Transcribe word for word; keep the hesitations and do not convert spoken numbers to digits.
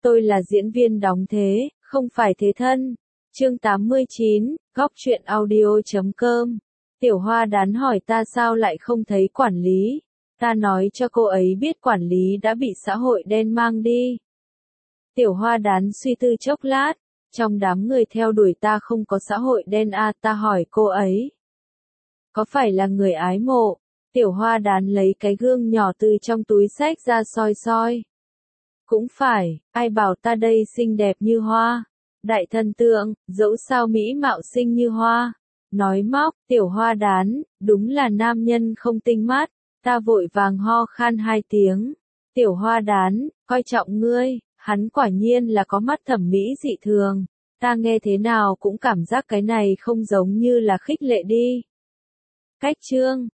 Tôi là diễn viên đóng thế, không phải thế thân. Chương tám mươi chín, góc truyện audio chấm com. Tiểu Hoa Đán hỏi ta sao lại không thấy quản lý. Ta nói cho cô ấy biết quản lý đã bị xã hội đen mang đi. Tiểu Hoa Đán suy tư chốc lát. Trong đám người theo đuổi ta không có xã hội đen à, ta hỏi cô ấy. Có phải là người ái mộ? Tiểu Hoa Đán lấy cái gương nhỏ từ trong túi xách ra soi soi. Cũng phải, ai bảo ta đây xinh đẹp như hoa. Đại thần tượng, dẫu sao mỹ mạo xinh như hoa. Nói móc, Tiểu Hoa Đán, đúng là nam nhân không tinh mắt. Ta vội vàng ho khan hai tiếng. Tiểu Hoa Đán, coi trọng ngươi, hắn quả nhiên là có mắt thẩm mỹ dị thường. Ta nghe thế nào cũng cảm giác cái này không giống như là khích lệ đi. Cách chương